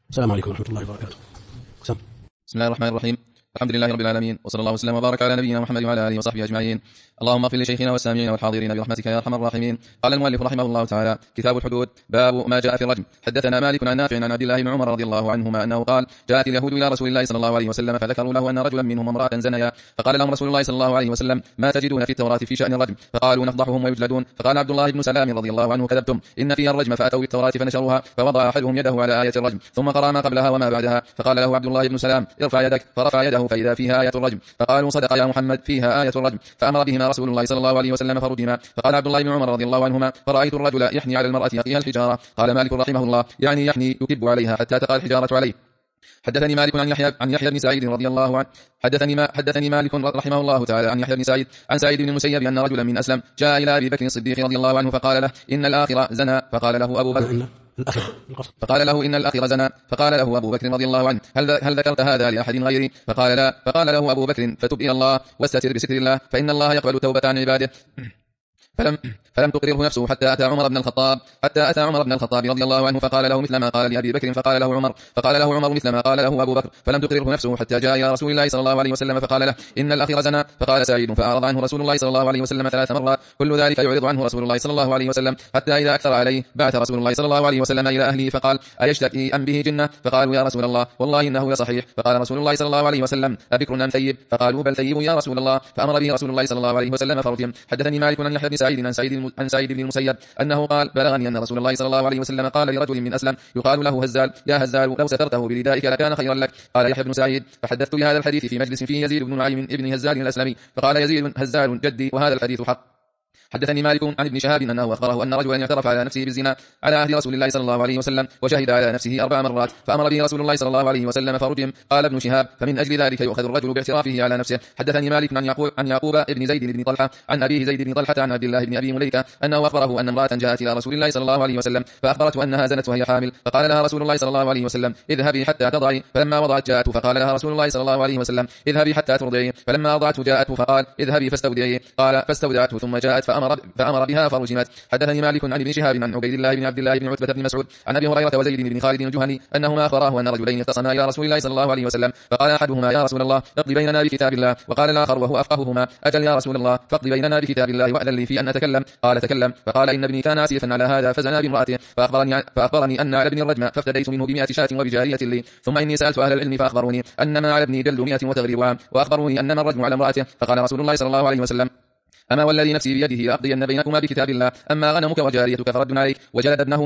السلام عليكم ورحمة الله وبركاته. بسم الله الرحمن الرحيم. الحمد لله رب العالمين، وصلى الله وسلم وبارك على نبينا محمد وعلى آله وصحبه أجمعين. اللهم اغفر لشيخنا والسامعين والحاضرين برحمتك يا أرحم الراحمين. قال المؤلف رحمه الله تعالى: كتاب الحدود. باب ما جاء في الرجم. حدثنا مالك عن نافع عن عبد الله بن عمر رضي الله عنهما أنه قال: جاءت اليهود إلى رسول الله صلى الله عليه وسلم فذكروا له أن رجلا منهم امرأة زنيا، فقال لهم رسول الله صلى الله عليه وسلم: ما تجدون في التوراة في شأن الرجم؟ فقالوا: نفضحهم ويجلدون. فقال عبد الله بن سلام رضي الله عنه: كذبتم، إن فيها الرجم. فأتوا بالتوراة فنشروها، فوضع أحدهم يده على آية الرجم ثم قرأ ما قبلها وما بعدها، فقال له عبد الله بن سلام: ارفع يدك. فرفع يده فإذا فيها آية الرجم، فقالوا: صدق يا محمد، فيها آية الرجم. فأمر بهما رسول الله صلى الله عليه وسلم فرجما. فقال عبد الله بن عمر رضي الله عنهما: فرأيت الرجل يحني على المرأة أخيها الحجارة. قال مالك رحمه الله: يعني يحني يكب عليها حتى تقع الحجارة عليه. حدثني مالك عن يحيى بن سعيد رضي الله عنه. حدثني مالك رحمه الله تعالى عن يحيى بن سعيد عن سعيد بن المسيب أن رجلا من أسلم جاء إلى أبي بكر الصديق رضي الله عنه فقال له: إن الآخر زنى. فقال له أبو بكر رضي الله عنه: هل ذكرت هذا لأحد غيري؟ فقال لا. فقال له أبو بكر: فتب إلى الله واستتر بستر الله، فإن الله يقبل توبة عن عباده. فلم تقرره نفسه حتى أتى عمر بن الخطاب رضي الله عنه فقال له مثل ما قال لأبي بكر، فقال له عمر مثل ما قال له أبو بكر. فلم تقرره نفسه حتى جاء إلى رسول الله صلى الله عليه وسلم فقال له: إن الأخير زنى. فقال سعيد: فأعرض عنه رسول الله صلى الله عليه وسلم 3 مرات، كل ذلك يعرض عنه رسول الله صلى الله عليه وسلم، حتى إذا أكثر عليه بعث رسول الله صلى الله عليه وسلم إلى أهله فقال: أيشتكي أم به جنة؟ فقالوا: يا رسول الله والله إنه لصحيح. فقال رسول الله صلى الله عليه وسلم: أبكر أم ثيب؟ فقالوا: بل ثيب يا رسول الله. فأمر به رسول الله صلى الله عليه وسلم فرجم. حدثني مالك عن يحيى بن سعيد عن سعيد بن المسيب أنه قال: بلغني أن رسول الله صلى الله عليه وسلم قال لرجل من أسلم يقال له هزال: يا هزال، لو سترته بردائك لكان خيرا لك. قال يحيى بن سعيد: فحدثت بهذا الحديث في مجلس فيه يزيد بن نعيم ابن هزال الأسلمي، فقال يزيد: هزال جدي، وهذا الحديث حق. حدثني مالك عن ابن شهاب أنه أخبره أن رجلا اعترف على نفسه بالزنا على عهد رسول الله صلى الله عليه وسلم، وشهد على نفسه 4 مرات، فأمر به رسول الله صلى الله عليه وسلم فرجم. قال ابن شهاب: فمن أجل ذلك يؤخذ الرجل باعترافه على نفسه. حدثني مالك عن يعقوب ابن زيد بن طلحة عن أبيه زيد بن طلحة عن عبد الله بن أبي مليكة أنه أخبره أن امرأة جاءت إلى رسول الله صلى الله عليه وسلم فأخبرته أنها زنت وهي حامل، فقال لها رسول الله صلى الله عليه وسلم: اذهبي حتى تضعي. فلما وضعت جاءته فقال لها رسول الله صلى الله عليه وسلم: اذهبي حتى ترضعي. فلما وضعته جاءته فقال: اذهبي فاستودعي. قال: فاستودعته ثم جاءت فأمر بها فرجمت. حدثني مالك عن ابن شهاب عن عبيد الله بن عبد الله بن عتبة بن مسعود عن أبي هريرة وزيد بن خالد الجهني أنهما أخبراه أن رجلين اختصما إلى رسول الله صلى الله عليه وسلم، فقال أحدهما: يا رسول الله اقض بيننا بكتاب الله. وقال الآخر وهو أفقههما: أجل يا رسول الله، فاقض بيننا بكتاب الله وأذن لي في أن أتكلم. قال: تكلم. فقال: إن ابني كان عسيفا على هذا فزنى بامرأته، فأخبرني أن على ابني الرجم، فافتديت منه ب100 شاة وبجارية لي، ثم إني سألت أهل العلم فأخبروني أن ما على ابني جلد 100 وتغريب عام، وأخبروني أنما الرجم على امرأته. فقال رسول الله صلى الله عليه وسلم: أما والذي نفسي بيده لأقضين بينكما بكتاب الله، أما غنمك وجاريتك فرد عليك. وجلد ابنه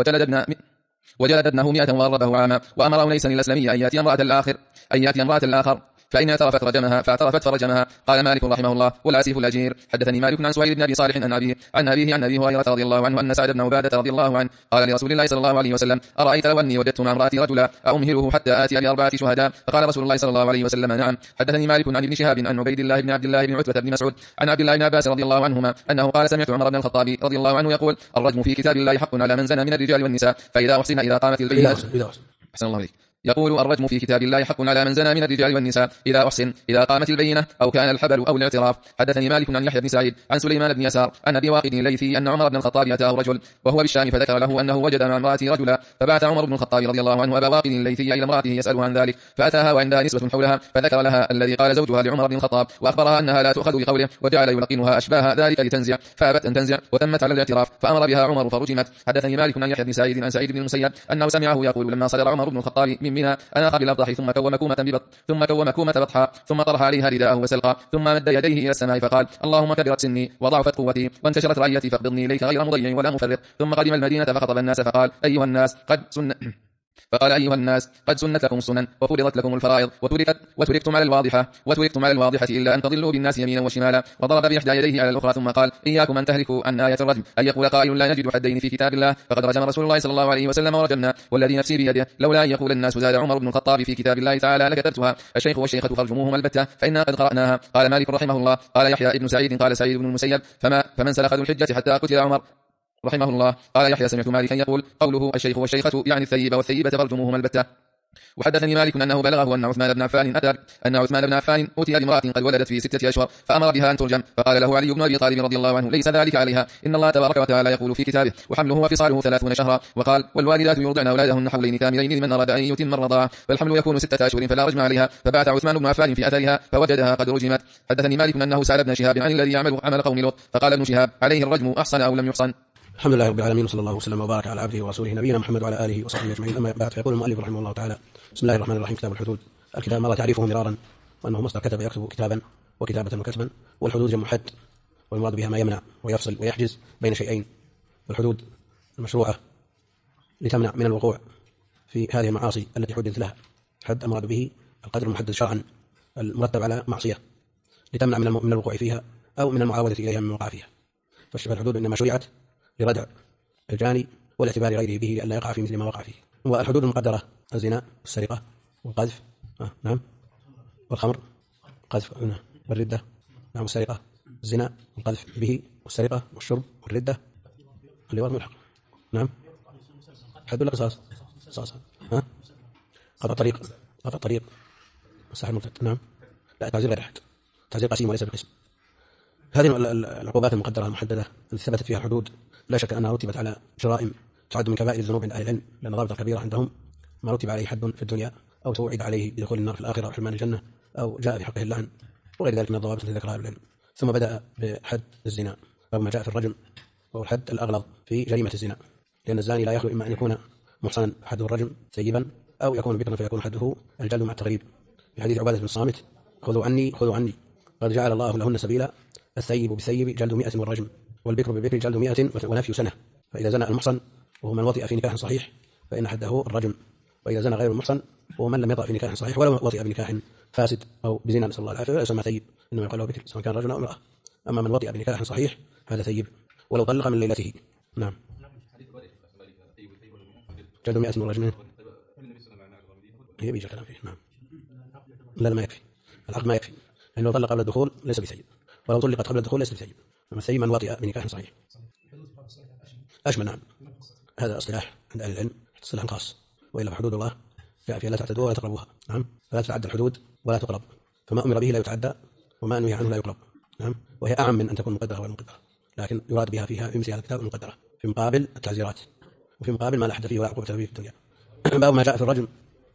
100 وغربه عاما. وأمر أنيسا الأسلمي أن يأتي امرأة الآخر فإن اعترفت رجمها، فاعترفت فرجمها. قال مالك رحمه الله: والعسيف الأجير. حدثني مالك عن سهيل بن أبي صالح عن أبيه عن أبي هريرة رضي الله عنه أن سعد بن عبادة رضي الله عنه قال لرسول الله صلى الله عليه وسلم: أرأيت لو أني وجدت مع امرأتي رجلا أمهله حتى آتي ب4 شهداء؟ فقال رسول الله صلى الله عليه وسلم: نعم. حدثني مالك عن ابن شهاب عن عبيد الله بن عبد الله بن عتبة بن مسعود عن عبد الله بن عباس رضي الله عنهما أنه قال: سمعت عمر بن الخطاب رضي الله عنه يقول: الرجم في كتاب الله حق على من زنى من الرجال والنساء، فإذا أحسن إذا قامت البينة. أحسن الله عليك. يقول: الرجم في كتاب الله حق على من زنى من الرجال والنساء إذا أحسن إذا قامت البينة أو كان الحبل أو الاعتراف. حدثني مالك عن يحيى بن سعيد عن سليمان بن يسار عن أبي واقد الليثي أن عمر بن الخطاب أتاه رجل وهو بالشام فذكر له أنه وجد مع امرأته رجلا، فبعث عمر بن الخطاب رضي الله عنه أبا واقد الليثي إلى امرأته يسأله عن ذلك، فأتاها وعندها نسوة حولها، فذكر لها الذي قال زوجها لعمر بن الخطاب، وأخبرها أنها لا تؤخذ بقوله، وجعل يلقنها أشباه ذلك لتنزع، فأبت أن تنزع وتمت على الاعتراف، فأمر بها عمر فرجمت. حدثني مالك عن يحيى بن سعيد عن سعيد بن المسيب أنه سمعه يقول: لما صدر عمر بن الخطاب من منى أنا قبل الأبطح ثم كوم مكومة بطحا، ثم طرح عليها رداءه وسلقا، ثم مد يديه إلى السماء فقال: اللهم كبرت سني وضعفت قوتي وانتشرت رعيتي فاقبضني إليك غير مضيع ولا مفرط. ثم قدم المدينة فخطب الناس فقال: أيها الناس قد سنت لكم السنن وفرضت لكم الفرائض وتركتم على الواضحة إلا أن تضلوا بالناس يمينا وشمالا. وضرب بإحدى يديه على الأخرى ثم قال: إياكم أن تهلكوا عن آية الرجم، أن يقول قائل لا نجد حدين في كتاب الله فقد رجم رسول الله صلى الله عليه وسلم ورجمنا، والذي نفسي بيده لولا أن يقول الناس زاد عمر بن الخطاب في كتاب الله تعالى لكتبتها. الشيخ والشيخة فارجموهما البتة فإنا قد قرأناها. قال مالك رحمه الله: قال يحيى ابن سعيد قال سعيد بن المسيب: فمن سلخ ذو الحجة حتى قتل عمر رحمه الله. قال يحيى: سمعت مالكا يقول: قوله الشيخ والشيخة يعني الثيب والثيبة فارجموهما البتة. وحدثني مالك أنه بلغه أن عثمان بن عفان أتي بامرأة قد ولدت في 6 أشهر فأمر بها أن ترجم، فقال له علي بن أبي طالب رضي الله عنه: ليس ذلك عليها، إن الله تبارك وتعالى يقول في كتابه: وحمله وفصاله 30 شهرا، وقال: والوالدات يرضعن أولادهن حولين كاملين لمن أراد أن يتم الرضاعة، فالحمل يكون 6 أشهر فلا رجم عليها. فبعث عثمان بن عفان في أثرها فوجدها قد رجمت. حدثني مالك أنه سأل ابن شهاب عن الذي يعمل عمل قوم لوط، فقال ابن شهاب: عليه الرجم أحصن أو لم يحصن. الحمد لله رب العالمين، وصلى الله وسلم وبارك على عبده ورسوله نبينا محمد وعلى آله وصحبه أجمعين. أما بعد، فيقول المؤلف رحمه الله تعالى: بسم الله الرحمن الرحيم. كتاب الحدود. الكتاب مر تعريفه مرارا، وأنه مصدر كتب يكتب كتابا وكتابة وكتبا، والحدود جمع حد، والمراد بها ما يمنع ويفصل ويحجز بين شيئين. والحدود المشروعة لتمنع من الوقوع في هذه المعاصي التي حدثت لها. حد المراد به القدر المحدد شرعا المرتب على معصية، لتمنع من الوقوع فيها أو من المعاودة إليها من الوقوع فيها. فالحدود إنما شرعت لردع الجاني والاعتبار غيره به لئلا يقع في مثل ما وقع فيه. والحدود المقدرة: الزنا والسرقة والقذف، نعم، والخمر، القذف والردة، نعم، والسرقة، الزنا والقذف به، والسرقة والشرب والردة، اللواط ملحق، نعم. حد ولا قصاص؟ قصاص. قطع طريق، مساح المرتد، نعم. لا، تعزير غير حد، تعزير قسيم وليس بقسم. هذه العقوبات المقدرة المحددة التي ثبتت فيها الحدود لا شك أنها رتبت على جرائم تعد من كبائر الذنوب عند أهل العلم، لأن ضابط الكبيرة عندهم ما رتب عليه حد في الدنيا أو توعد عليه بدخول النار في الآخرة أو حرمان الجنة أو جاء في حقه اللعن وغير ذلك من الضوابط التي ذكرها أهل العلم. ثم بدأ بحد الزنا، باب ما جاء في الرجم، وهو الحد الأغلظ في جريمة الزنا، لأن الزاني لا يخلو إما أن يكون محصنا حده الرجم ثيبا، أو يكون بكرا فيكون حده الجلد مع التغريب. في حديث عبادة بن الصامت: خذوا عني قد جعل الله لهن سبيلا، الثيب بالثيب جلد 100 والرجم، والبكر بالبكر جلد 100 ونفي سنة. فإذا زنى المحصن وهو من وطئ في نكاح صحيح فإن حده الرجم، وإذا زنى غير المحصن وهو من لم يطأ في نكاح صحيح ولو وطئ بنكاح فاسد أو بزنا نسأل الله العافية فلا يسمى ثيب، إنما يقال له بكر سواء كان رجل أو امرأة. أما من وطئ بنكاح صحيح هذا ثيب ولو طلق من ليلته، نعم. جلد 100 والرجم هي بيجي كلام فيه، نعم. لا ما يكفي، العقد ما يكفي، لأنه لو طلق قبل الدخول ليس بثيب، ولو طلقت قبل الدخول ليس بثيب. أما الثيب من وطئ بنكاح صحيح أشمل، نعم. هذا اصطلاح عند أهل العلم، اصطلاح خاص، وإلا فحدود الله جاء فيها لا تعتدوها ولا تقربوها، نعم. فلا تتعدى الحدود ولا تقرب، فما أمر به لا يتعدى وما نهي عنه لا يقرب، نعم. وهي أعم من أن تكون مقدرة ولا مقدرة، لكن يراد بها فيها في مثل هذا الكتاب المقدرة في مقابل التعزيرات وفي مقابل ما لا حد فيه ولا عقوبة فيه في الدنيا. باب ما جاء في الرجم،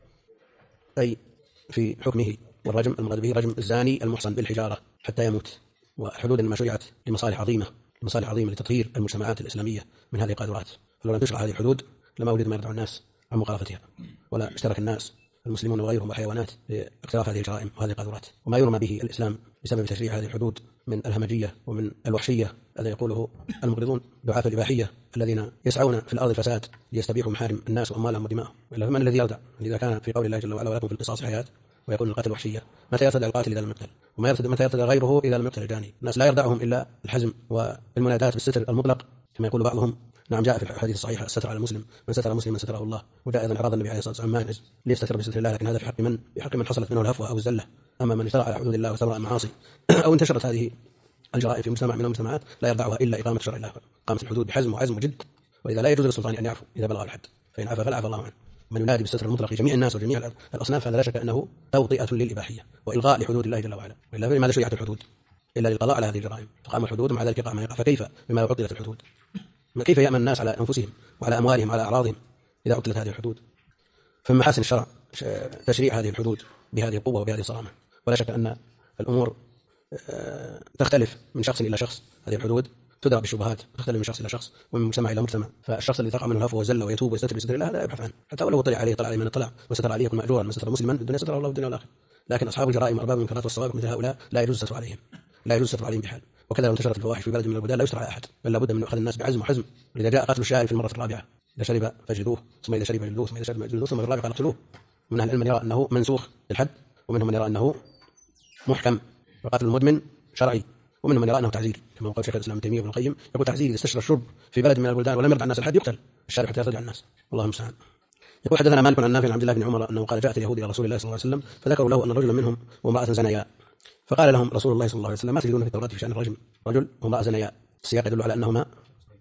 أي في حكمه. والرجم المراد به رجم الزاني المحصن بالحجارة حتى يموت. وحدود ما شرعت لمصالح عظيمة لتطهير المجتمعات الإسلامية من هذه القاذورات، فلو لم تشرع هذه الحدود لما وجد ما يردع الناس عن مخالفتها، ولا اشترك الناس المسلمون وغيرهم والحيوانات باقتراف هذه الجرائم وهذه القاذورات. وما يرمى به الإسلام بسبب تشريع هذه الحدود من الهمجية ومن الوحشية الذي يقوله المغرضون دعاة الإباحية الذين يسعون في الأرض الفساد ليستبيحوا محارم الناس وأموالهم ودماءهم. إلا من الذي يردع؟ إذا كان في قول الله جل وعلا: ولكم في القصاص حياة، ويقول القتل وحشية، متى يرتدع القاتل إذا لم يقتل؟ متى يرتدع غيره إذا لم يقتل الجاني؟ الناس لا يردعهم إلا الحزم والمنادات بالستر المطلق كما يقول بعضهم. نعم، جاء في الحديث الصحيح: الستر على المسلم، من ستر مسلما ستره الله. وجاء أيضا إعراض النبي عليه الصلاة والسلام مانع ليستتر بستر الله، لكن هذا في حق من حصلت منه الهفوة أو الزلة. أما من اشترى على حدود الله وسرى المعاصي أو انتشرت هذه الجرائم في مجتمع من المجتمعات لا يردعها إلا إقامة شرع الله، إقامة الحدود بحزم وعزم وجد. وإذا لا يجوز للسلطان أن يعفو إذا بلغ الحد، فإن عفا فلا عفى الله عنه. من ينادي بالستر المطلق لجميع الناس وجميع الأصناف هذا لا شك أنه توطئة للإباحية وإلغاء لحدود الله جل وعلا، وإلا فلماذا شرعت الحدود إلا للقضاء على هذه الجرائم؟ فقام الحدود ومع ذلك يقع ما يقع، فكيف بما عطلت الحدود؟ كيف يأمن الناس على أنفسهم وعلى أموالهم وعلى أعراضهم إذا عطلت هذه الحدود؟ فمن محاسن الشرع تشريع هذه الحدود بهذه القوة وبهذه الصرامة. ولا شك أن الأمور تختلف من شخص إلى شخص، هذه الحدود تدرى بالشبهات، تختلف من شخص إلى شخص ومن مجتمع إلى مجتمع. فالشخص الذي تقع منه الهفوة والزلة ويتوب ويستتر بستر الله لا يبحث عنه، حتى ولو طلع عليه من طلع وستر عليه يكون مأجورا. من ستر مسلما في الدنيا ستره الله في الدنيا والآخرة. لكن أصحاب الجرائم وأرباب المنكرات والصواب مثل هؤلاء لا يجوز الستر عليهم، لا يجوز الستر عليهم بحال. وكذا لو انتشرت الفواحش في بلد من البلدان لا يستر على أحد، بل لابد من أخذ الناس بعزم وحزم. ولذا جاء قتل الشارب في المرة الرابعة: إذا شرب فجلدوه، ثم إذا شرب فجلدوه، ثم إذا شرب فجلدوه، ثم الرابع قال اقتلوه. من أهل العلم من يرى أنه منسوخ للحد، ومنهم من يرى أنه محكم وقتل المدمن شرعي، ومنهم من يرى أنه تعزير كما قال شيخ الإسلام ابن تيمية وابن القيم، يقول تعزير إذا استشرى الشرب في بلد من البلدان ولم يرضع الناس الحد يقتل الشارب حتى يرضع الناس، والله المستعان. يقول: حدثنا مالك عن نافع عن عبد الله بن عمر أنه قال: جاءت اليهود إلى رسول الله صلى الله عليه وسلم فذكروا له أن رجلا منهم وامرأة زنيا، فقال لهم رسول الله صلى الله عليه وسلم: ما تجدون في التوراة في شأن الرجل رجل وامرأة زنيا؟ السياق يدل على أنهما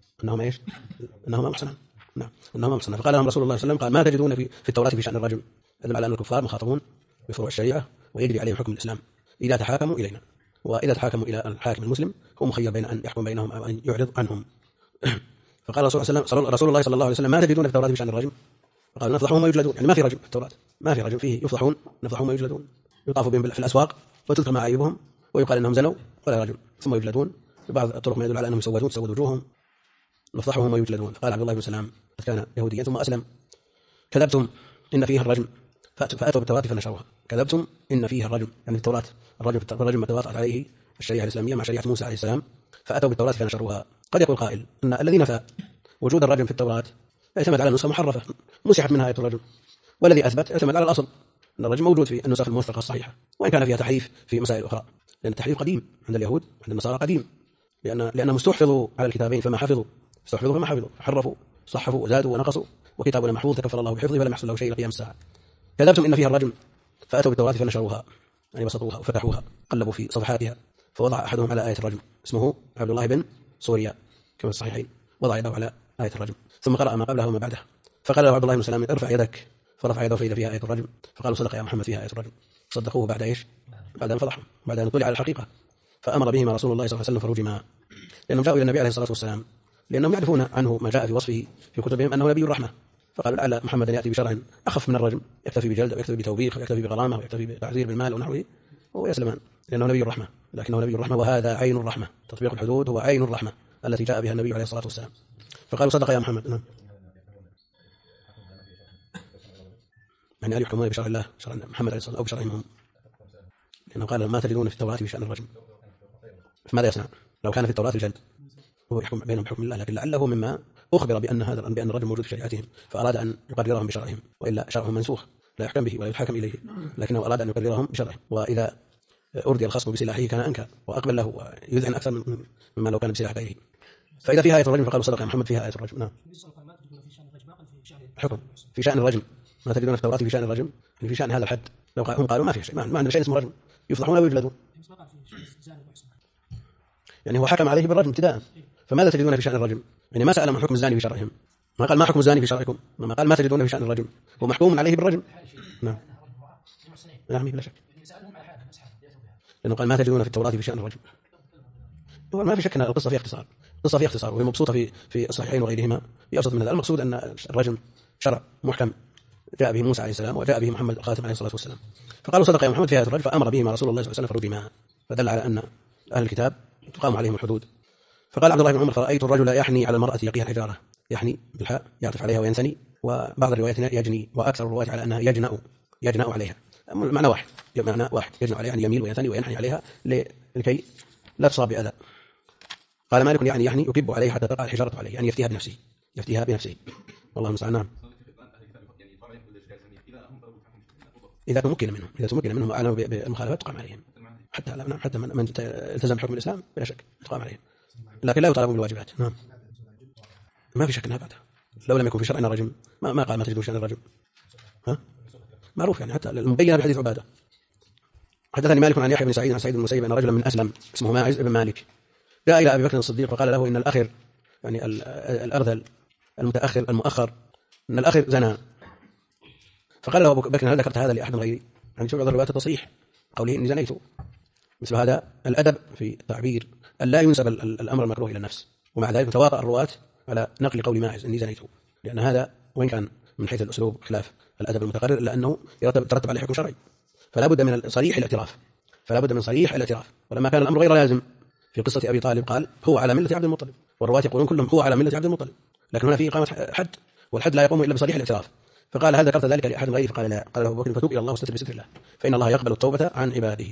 إيش؟ أنهما محصنان، نعم، أنهما محصنان. فقال لهم رسول الله صلى الله عليه وسلم: قال: ما تجدون في التوراة في شأن الرجل؟ يدل على أن الكفار مخاطبون بفروع الشريعة ويجري عليهم حكم الإسلام إذا تحاكموا إلينا، وإذا تحاكموا إلى الحاكم المسلم هو مخير بين أن يحكم بينهم أو أن يعرض عنهم. فقال رسول الله صلى الله عليه وسلم: ما تجدون في التوراة بشأن الرجم؟ فقال: نفضحهم ويجلدون. يعني ما في رجم في التوراة، ما في رجم، فيه يفضحون، نفضحهم ويجلدون، يطاف بهم في الأسواق وتذكر معايبهم ويقال إنهم زنوا ولا رجم، ثم يجلدون. ببعض الطرق ما يدل على أنهم تسود وجوههم، نفضحهم ويجلدون. فقال عبد الله بن سلام: كان يهوديا ثم أسلم: كذبتم إن فيها الرجم فأتوا بالتوراة فنشروها. كذبتم إن فيها الرجم، يعني التوراة الرجم ما توافقت عليه الشريعة الإسلامية مع شريعة موسى عليه السلام، فأتوا بالتوراة فنشروها. قد يقول قائل أن الذي نفى وجود الرجم في التوراة اعتمد على نسخة محرفة مسحت منها آية الرجم، والذي أثبت اعتمد على الأصل أن الرجم موجود في النسخ الموثقة الصحيحة، وإن كان فيها تحريف في مسائل أخرى، لأن التحريف قديم عند اليهود عند النصارى قديم، لأنهم استحفظوا على الكتابين فما حفظوا، حرفوا صحفوا وزادوا ونقصوا، وكتابنا محفوظ تكفل الله بحفظه فلم يحصل له شيء إلى قيام الساعة. كذبتم إن فيها الرجم فأتوا بالتوراة فنشروها، يعني بسطوها وفتحوها، قلبوا في صفحاتها، فوضع أحدهم على آية الرجم، اسمه عبد الله بن سوريا كما في الصحيحين، وضع يده على آية الرجم ثم قرأ ما قبله وما بعده، فقال له عبد الله بن سلام: ارفع يدك، فرفع يده فإذا فيها آية الرجم، فقالوا: صدق يا محمد فيها آية الرجم. صدقوه بعد إيش؟ بعد أن فضحهم، بعد أن طلع على الحقيقة، فأمر بهما رسول الله صلى الله عليه وسلم فرجما، لأنهم جاءوا إلى النبي عليه الصلاة والسلام لأنهم يعرفون عنه ما جاء في وصفه في كتبهم أنه نبي الرحمة، فقالوا: لعل محمدا يأتي بشرع أخف من الرجم، يكتفي بجلد ويكتفي بتوبيخ ويكتفي بغرامة ويكتفي بتعزير بالمال ونحوه ويسلمان، لأنه نبي الرحمة، لكنه نبي الرحمة وهذا عين الرحمة، تطبيق الحدود هو عين الرحمة التي جاء بها النبي عليه الصلاة والسلام. فقالوا: صدق يا محمد. نعم. يعني أن يحكمون بشرع الله، شرع محمد عليه الصلاة والسلام أو بشرعهم هم، لأنه قال: ما تجدون في التوراة بشأن الرجم. فماذا يصنع لو كان في التوراة الجلد؟ هو يحكم بينهم بحكم الله، لكن لعله مما أخبر بأن الرجم موجود في شريعتهم فأراد أن يقررهم بشرعهم، وإلا شرعهم منسوخ لا يحكم به ولا يحاكم إليه، لكنه أراد أن يقررهم بشرعهم، وإذا أردي الخصم بسلاحه كان أنكى وأقبل له ويذعن أكثر مما لو كان بسلاح غيره. فإذا فيها آية الرجم فقالوا: صدق يا محمد فيها آية الرجم. نعم. حكم في شأن الرجم ما تجدون في التوراة في شأن الرجم، يعني في شأن هذا الحد، لو هم قالوا ما في شيء، ما عندنا شيء اسمه رجم، يفضحون ويجلدون، يعني هو حكم عليه بالرجم ابتداء، فماذا تجدون في شأن الرجم؟ يعني ما سألهم حكم الزاني في شرعهم، ما قال ما حكم الزاني في شرعكم، ما قال ما تجدون في شأن الرجم، هو محكوم عليه بالرجم. نعم. نعم بلا شك، لأنه قال ما تجدون في التوراة في شأن الرجم. هو ما في شك أن القصة فيها اختصار، القصة فيها اختصار، وهي مبسوطة في الصحيحين وغيرهما بأبسط من هذا. المقصود أن الرجم شرع محكم جاء به موسى عليه السلام وجاء به محمد الخاتم عليه الصلاة والسلام، فقالوا: صدق يا محمد في هذا الرجل، فأمر به رسول الله صلى الله عليه وسلم فرجما، فدل على أن أهل الكتاب تقام عليهم الحدود. فقال عبد الله بن عمر: فرأيت الرجل يحني على المرأة يقيها الحجارة، يحني بالحاء يعطف عليها وينثني، وبعض الروايات يجني، وأكثر الروايات على أنها يجنأ عليها، معنى واحد يجنأ عليها، يعني يميل وينثني وينحني عليها لكي لا تصاب بأذى. قال مالك: يعني يكب عليه حتى تقع الحجارة عليه، يعني يفتيها بنفسه، والله المستعان. نعم. إذا تمكن منهم أعلموا بالمخالفة تقام عليهم، حتى من التزم بحكم الإسلام بلا شك تقام عليهم، لكن لا يطالبون بالواجبات. نعم. ما في شك أنها بعدها، لو لم يكن في شرعنا رجم ما قال ما تجدون شأن الرجم، معروف يعني، حتى المبين بحديث عبادة. حدثني مالك عن يحيى بن سعيد عن سعيد بن المسيب أن رجلا من أسلم اسمه ماعز بن مالك جاء إلى أبي بكر الصديق فقال له: إن الأخر، يعني الأرذل المؤخر، إن الأخر زنا. فقال له أبو بكر: هل ذكرت هذا لأحد غيري؟ يعني شوف بعض الروايات تصريح قوله إني زنيت، مثل هذا الأدب في التعبير أن لا ينسب الأمر المكروه إلى النفس، ومع ذلك تواطأ الرواة على نقل قول ماعز إني زنيت، لأن هذا وإن كان من حيث الأسلوب خلاف الأدب المتقرر لأنه يترتب عليه حكم شرعي، فلا بد من صريح الاعتراف، ولما كان الأمر غير لازم في قصة أبي طالب قال: هو على ملة عبد المطلب، والرواة يقولون كلهم هو على ملة عبد المطلب، لكن هنا في إقامة حد، والحد لا يقوم إلا بصريح الاعتراف. فقال: هل ذكرت ذلك لأحد غيري؟ فقال: لا. قال له أبو بكر: فتوب إلى الله واستتر بستر الله، فإن الله يقبل التوبة عن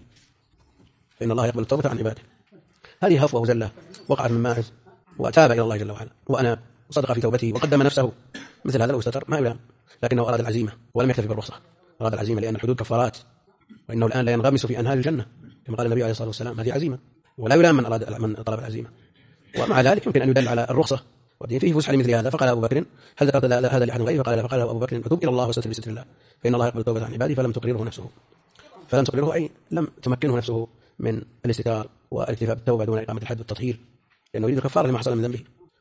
عباده. هذه هفوة وزلة وقعت من ماعز، وتاب إلى الله جل وعلا وأنا صدق في توبته وقدم نفسه، مثل هذا لو استتر ما يلام، لكنه أراد العزيمة ولم يكتفي بالرخصة، أراد العزيمة لأن الحدود كفارات، وإنه الآن لا ينغمس في أنهار الجنة كما قال النبي عليه الصلاة والسلام، هذه عزيمة ولا يلام من طلب العزيمة. ومع ذلك يمكن أن يدل على الرخصة والدين فيه فسحة لمثل هذا. فقال أبو بكر: هل ذكرت هذا لأحد غيره؟ فقال له أبو بكر: فتوب إلى الله واستتر بستر الله، فإن الله يقبل التوبة عن عباده. فلم تقرره أي لم تمكنه نفسه من الاستتار والاكتفاء بالتوبة دون إقامة الحد والتطهير، لأنه يريد كفارة لما حصل من ذنبه،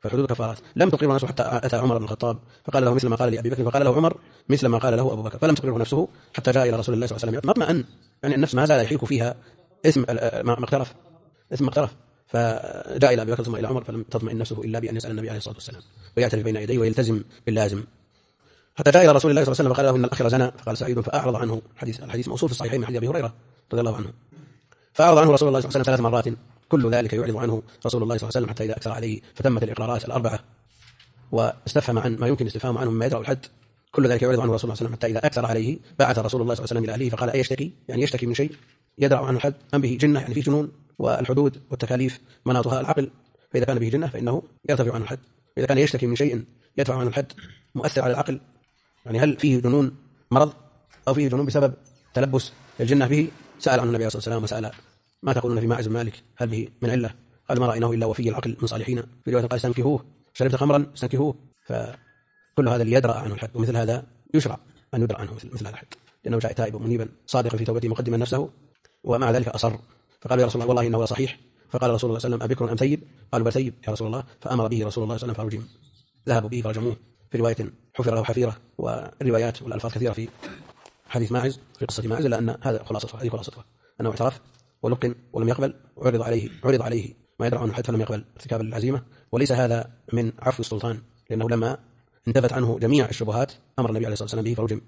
فالحدود كفارات. لم تقره نفسه حتى أتى عمر بن الخطاب فقال له مثل ما قال لأبي بكر، فقال له عمر مثل ما قال له أبو بكر، فلم تقره نفسه حتى جاء إلى رسول الله صلى الله عليه وسلم مطمئن، يعني النفس ما زال يحيك فيها اسم ما اقترف، فجاء إلى أبي بكر ثم إلى عمر، فلم تطمئن نفسه إلا بأن يسأل النبي عليه الصلاة والسلام ويعترف بين يديه ويلتزم باللازم، حتى جاء إلى رسول الله صلى الله عليه وسلم فقال له إن الأخير زنى، فقال سعيد فأعرض عنه. الحديث موصول في الصحيحين من حديث أبي هريرة رضي الله عنه. فأعرض عنه رسول الله صلى الله عليه وسلم 3 مرات، كل ذلك يعرض عنه رسول الله صلى الله عليه وسلم حتى إذا أكثر عليه فتمت الإقرارات ال4 واستفهم عن ما يمكن استفهامه عنه مما يدرأ الحد، كل ذلك يعرض عنه رسول الله صلى الله عليه وسلم حتى إذا أكثر عليه بعث رسول الله صلى الله عليه وسلم إلى أهله فقال أيشتكي، يعني يشتكي من شيء يدرأ عنه الحد أم به جنة، يعني فيه جنون، والحدود والتكاليف مناطها العقل، فإذا كان به جنة فإنه يرتفع عنه الحد، وإذا كان يشتكي من شيء يدفع عنه الحد مؤثر على العقل، يعني هل فيه جنون مرض أو فيه جنون بسبب تلبس الجنة به، سأل عنه النبي صلى الله عليه وسلم وسأل ما تقولون في ماعز بن مالك هل به من علة، قال ما رأيناه إلا وفي العقل من صالحين، في رواية قال استنكهوه، شربت خمرا استنكهوه. فكل هذا ليدرأ عنه الحد، ومثل هذا يشرع أن يدرأ عنه مثل هذا الحد، لأنه جاء تائبا منيبا صادقا في توبته مقدما نفسه، ومع ذلك أصر، فقال يا رسول الله والله إنه صحيح، فقال رسول الله صلى الله عليه وسلم أبكر أم ثيب، قالوا بل ثيب يا رسول الله، فأمر به رسول الله صلى الله عليه وسلم فرجم، ذهبوا به فرجموه، في رواية حفر له حفيرة، والروايات والألفاظ كثيرة في حديث ماعز في قصة ماعز، إلا أن هذا خلاصتها، هذه خلاصتها أنه اعترف ولقن ولم يقبل، عرض عليه ما يدرع عنه الحد فلم يقبل ارتكاب العزيمة، وليس هذا من عفو السلطان، لأنه لما انتفت عنه جميع الشبهات أمر النبي عليه الصلاة والسلام به فرجم.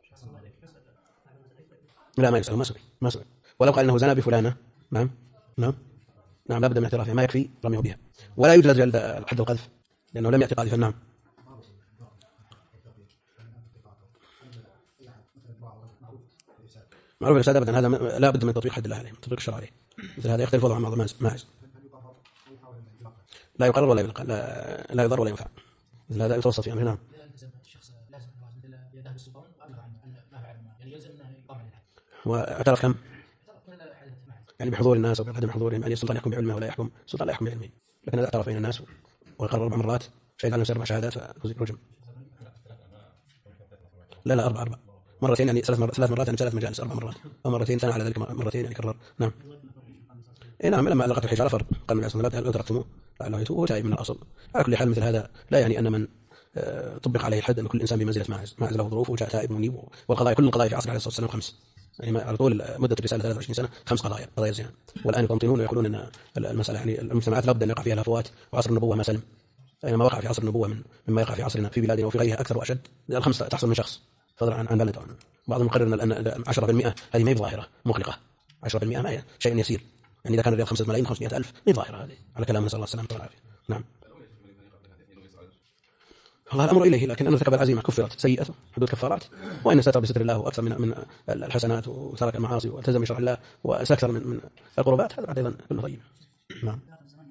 لا ما يسأل، ما سئل، ولو قال إنه زنى بفلانة نعم لا بد من اعترافها، ما يكفي رميه بها، ولا يجلد جلد حد القذف لأنه لم يأتي قاذفا. نعم. معروف الإفساد أبدا، هذا لا بد من تطبيق حد الله عليه، تطبيق الشرع عليه، مثل هذا يختلف وضعه عن بعض ماعز، لا يقرر ولا يلقى، لا يضر ولا ينفع، مثل هذا يتوسط في أمره. نعم. واعترف كم؟ يعني بحضور الناس أو بعدم حضورهم، يعني السلطان يحكم بعلمه ولا يحكم، السلطان لا يحكم بعلمه، لكن إذا اعترف بين الناس ويقرر 4 مرات شهد عنه 4 شهادات فرجم. لا 4 مرتين، يعني 3 مرات، يعني 3 مجالس، 4 مرات، أو مرتين ثانى على ذلك مرتين، يعني كرر. نعم. نعم. لما ألقته الحجارة فرق، قال النبي صلى الله عليه وسلم لا تركتموه لعله يتوب، وهو تائب من الأصل. على كل حال مثل هذا لا يعني أن من طبق عليه الحد أن كل إنسان بمنزلة ماعز له ظروف وجاء تائب منيب، والقضايا كل القضايا في عصر عليه الصلاة والسلام 5، يعني على طول مدة الرسالة 23 سنة 5 قضايا الزنا، والآن يطنطنون ويقولون أن المسألة يعني المجتمعات لا بد أن يقع فيها الهفوات، وعصر النبوة ما سلم، أينما وقع في عصر النبوة مما يقع في عصرنا في بلادنا وفي غيرها أكثر وأشد، 5 تحصل من شخص، فضلا عن بلد. بعضهم يقرر أن 10% هذه ما هي ظاهرة مقلقة، 10% ما هي شيء يسير، يعني إذا كان الرياض 5,500,000 ما هي ظاهرة هذه، على كلام نسأل الله السلامة والعافية. نعم. والله الأمر إليه، لكن أن ارتكب العزيمة كفرت سيئته، حدود كفارات، وإن ستر بستر الله وأكثر من الحسنات وترك المعاصي والتزم بشرع الله واستكثر من القربات، هذا أيضا كله طيب. نعم.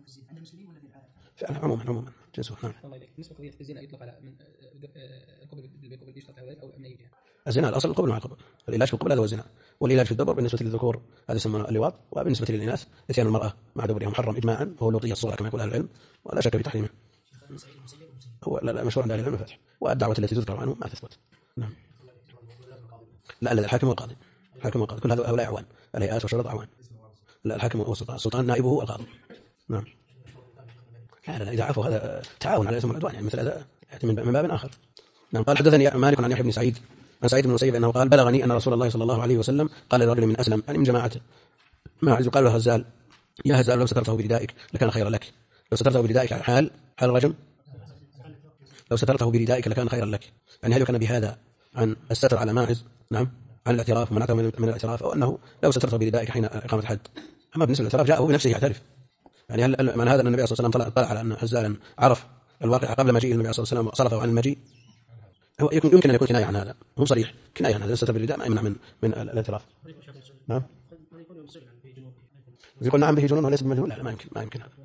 عموما جزوه. نعم. بالنسبة لقضية الزنا يطلق على من القبل يشترط على ذلك أو من أي جهة؟ الزنا الأصل القبل مع القبل، العلاج في القبل هذا هو الزنا، والعلاج في الدبر بالنسبة للذكور هذا يسمونه اللواط، وبالنسبة للإناث إتيان المرأة مع دبرها محرم إجماعا، وهو اللوطية الصغرى كما يقول أهل العلم، ولا شك في تحريمه. هو لا مشهور عند أهل العلم الفتح، والدعوة التي تذكر عنه ما تثبت. نعم. لا الحاكم والقاضي، كل هؤلاء أعوان، الهيئات والشرط أعوان، لا الحاكم والسلطان نائبه القاضي. نعم. لا إذا عفوا هذا تعاون على الإثم والعدوان، يعني مثل هذا يأتي من باب آخر. نعم. قال حدثني مالك عن يحيى بن سعيد عن سعيد بن المسيب أنه قال بلغني أن رسول الله صلى الله عليه وسلم قال لرجل من أسلم، يعني من جماعته، ماعز، قال له هزال يا هزال لو سترته بردائك لكان خيرا لك، لو سترته بردائك حال الرجم، لو سترته بردائك لكان خيرا لك، يعني هل كان بهذا عن الستر على ماعز؟ نعم. عن الاعتراف ومنعته من الاعتراف، أو أنه لو سترته بردائك حين إقامة الحد. أما بالنسبة للاعتراف جاءه بنفسه يعترف، يعني هل من هذا أن النبي صلى الله عليه وسلم طلع على أن هزالا عرف الواقع قبل مجيء النبي صلى الله عليه وسلم وصرفه عن المجيء؟ هو يمكن أن يكون كناية عن هذا، مو صريح، كناية عن هذا، الستر بالرداء ما يمنع من الاعتراف. نعم. يقول نعم به جنون وليس بمجنون، لا ما يمكن هذا.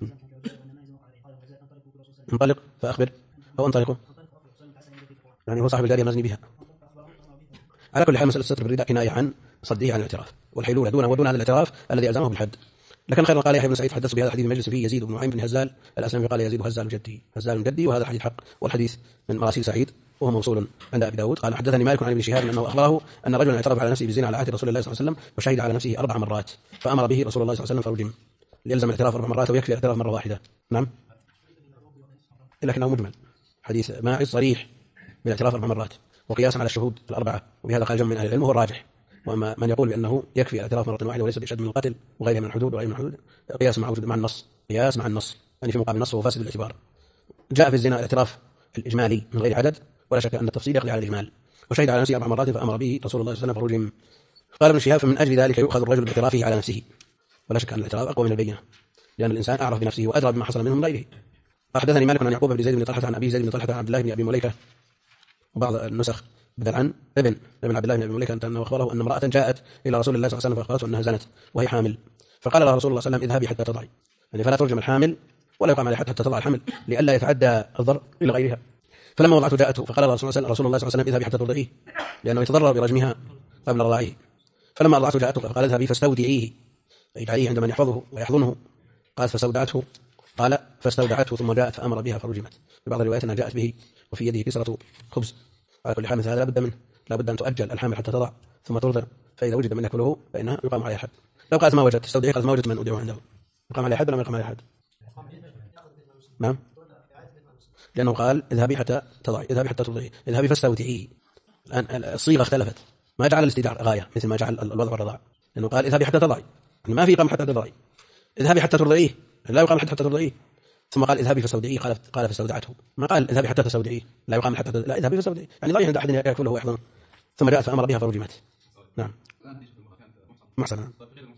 انطلق فأخبر أو انطلقوا، يعني هو صاحب الجارية مزني بها. على كل حال مسألة الستر بالرداء كناية عن صده عن الاعتراف، والحيلولة دون هذا الاعتراف الذي ألزمه بالحد. لكن خير قال يحيى بن سعيد حدث بهذا الحديث مجلس فيه يزيد بن نعيم بن هزال الأسلمي، قال يزيد هزال جدي، وهذا الحديث حق، والحديث من مراسيل سعيد وهو موصول عند أبي داود. قال حدثني مالك عن ابن شهاب أنه أخبره أن رجلا اعترف على نفسه بالزنا على عهد رسول الله صلى الله عليه وسلم، وشهد على نفسه 4 مرات، فأمر به رسول الله صلى الله عليه وسلم فرجم، ليلزم الاعتراف 4 مرات ويكفي الاعتراف مرة واحدة. نعم. لكنه مجمل. حديث ماعز صريح بالاعتراف 4 مرات وقياسا على الشهود ال4، وبهذا قال جمع من أهل العلم وهو الراجح. وأما من يقول بأنه يكفي الاعتراف مرة واحدة وليس بأشد من القتل وغيرها من الحدود وغيرها من الحدود، قياس مع وجود مع النص، قياس مع النص يعني في مقابل النص هو فاسد الاعتبار. جاء في الزنا الاعتراف الإجمالي من غير عدد، ولا شك أن التفصيل يقضي على الإجمال. وشهد على نفسه 4 مرات فأمر به رسول الله صلى الله عليه وسلم فرجم. قال ابن شهاب فمن أجل ذلك يؤخذ الرجل باعترافه على نفسه، ولا شك أن الاعتراف أقوى من البينة، لأن الإنسان أعرف بنفسه وأدرى بما حصل منه من غيره. حدثني مالك عن يعقوب بن زيد بن طلحة عن أبي زيد بن طلحة عن عبد الله بن أبي مليكة، وبعض النسخ بدل عن ابن عبد الله بن أبي مليكة أنه أخبره أن امرأة جاءت إلى رسول الله صلى الله عليه وسلم فأخبرته أنها زنت وهي حامل، فقال لها رسول الله صلى الله عليه وسلم اذهبي حتى تضعي، يعني فلا ترجم الحامل ولا يقام عليها حتى تضع الحمل لئلا يتعدى الضرر إلى غيرها. فلما وضعته جاءته فقال رسول الله صلى الله عليه وسلم اذهبي حتى ترضعيه، لأنه يتضرر برجمها قبل رضاعه. فلما وضعته جاءته فقال اذهبي فاستودعيه، اجعليه عند من يحفظه ويحضنه. قال فاستودعته، قال فاستودعته ثم جاءت فأمر بها فرجمت. في بعض الروايات أنها جاءت به وفي يده كسرة خبز. على كل حال مثل هذا لا بد منه، لا بد أن تؤجل الحامل حتى تضع ثم ترضع، فإذا وجد من يأكله فإنها يقام عليها حد. لو قالت ما وجدت تستودعيه، قالت ما وجدت من أودعه عنده، يقام عليها حد ولا ما يقام عليها حد؟ نعم، لأنه قال اذهبي حتى تضعي، اذهبي حتى ترضعيه، اذهبي فاستودعيه. الآن الصيغة اختلفت، ما جعل الاستدعاء غاية مثل ما جعل الوضع والرضاع، لأنه قال اذهبي حتى تضعي، يعني ما في إقامة حتى تضعي، اذهبي حتى ترضعيه لا يقام حتى ترضعيه. ثم قال اذهبي فاستودعيه، قال فاستودعته، ما قال اذهبي حتى تستودعيه لا يقام حتى لا اذهبي فاستودعيه، يعني ضعيه عند أحد يأكله ويحضنه. ثم جاءت فأمر بها فرجمت. نعم محسنا،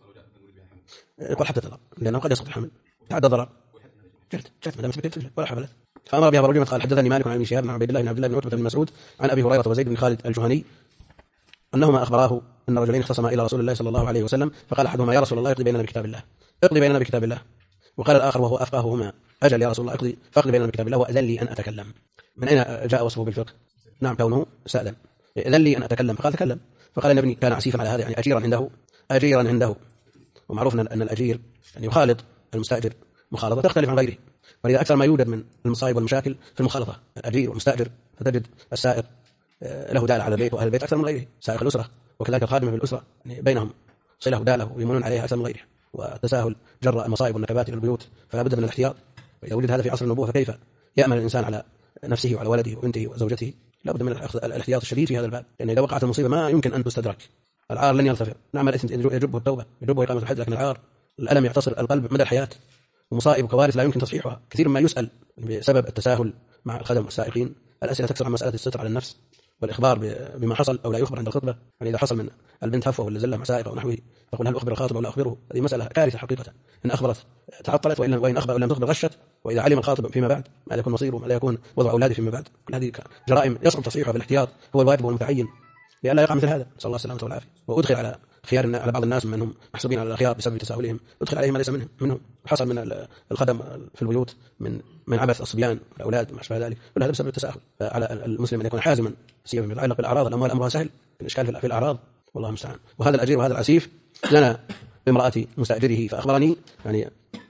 يقول حتى تضع لأنه قد يسقط الحمل تعدى ضرر جلد ما دام ثبتت ولا حملت. فأمر بها فرجمت. قال حدثني مالك عن ابن شهاب عن عبيد الله بن عبد الله بن عتبة بن مسعود عن أبي هريرة وزيد بن خالد الجهني أنهما أخبراه أن رجلين اختصما إلى رسول الله صلى الله عليه وسلم، فقال أحدهما يا رسول الله اقضي بيننا بكتاب الله، اقضي بيننا بكتاب الله. وقال الآخر وهو أفقههما أجل يا رسول الله فاقضي بيننا بكتاب الله وأذن لي أن أتكلم. من أين جاء وصفه بالفقه؟ نعم كونه سألا، أذن لي أن أتكلم، فقال تكلم. فقال إن ابني كان عسيفا على هذا، يعني أجيرا عنده. ومعروف أن الأجير يعني يخالط المستأجر مخالطة تختلف عن غيره، ولذا أكثر ما يوجد من المصائب والمشاكل في المخالطة، الأجير والمستأجر. فتجد السائق له دالة على البيت وأهل البيت أكثر من غيره، سائق الأسرة وكذلك الخادم في الأسرة، يعني بينهم صلة ودالة ويمنون عليها أكثر من غيره، والتساهل جرى المصائب والنكبات إلى البيوت، فلا بد من الاحتياط. وإذا وجد هذا في عصر النبوة فكيف يأمن الإنسان على نفسه وعلى ولده وبنته وزوجته؟ لا بد من الاحتياط الشديد في هذا الباب، لأن إذا وقعت المصيبة ما يمكن أن تستدرك. العار لن يرتفع، نعم الإثم يجبه التوبة، يجبه إقامة الحج، لكن العار الألم يعتصر القلب مدى الحياة، ومصائب وكوارث لا يمكن تصحيحها. كثير ما يسأل بسبب التساهل مع الخدم والسائقين، الأسئلة تكثر عن مسألة الستر على النفس والإخبار بما حصل أو لا يخبر عند الخطبة. يعني إذا حصل من البنت هفوة ولا زلة مع سائق أو نحوه تقول هل أخبر الخاطب أو لا أخبره؟ هذه مسألة كارثة حقيقة، إن أخبرت تعطلت، وإن أخبر ولم تخبر غشت، وإذا علم الخاطب فيما بعد ما يكون مصيره وما لا يكون وضع أولاده فيما بعد. كل هذه جرائم يصعب تصحيحها بالاحتياط، هو الواجب والمتعين لئلا يقع مثل هذا، صلى الله السلامة والعافية. وأدخل على خيار على بعض الناس منهم محسوبين على الخيار بسبب تساهلهم، يدخل عليهم ما ليس منهم. حصل من الخدم في البيوت من عبث الصبيان والأولاد وما أشبه ذلك، كل هذا بسبب التساهل. فعلى المسلم أن يكون حازما سيما فيما يتعلق بالأعراض. الأموال أمرها سهل، الإشكال في الأعراض والله المستعان. وهذا الأجير وهذا العسيف زنى بامرأة مستأجره، فأخبرني يعني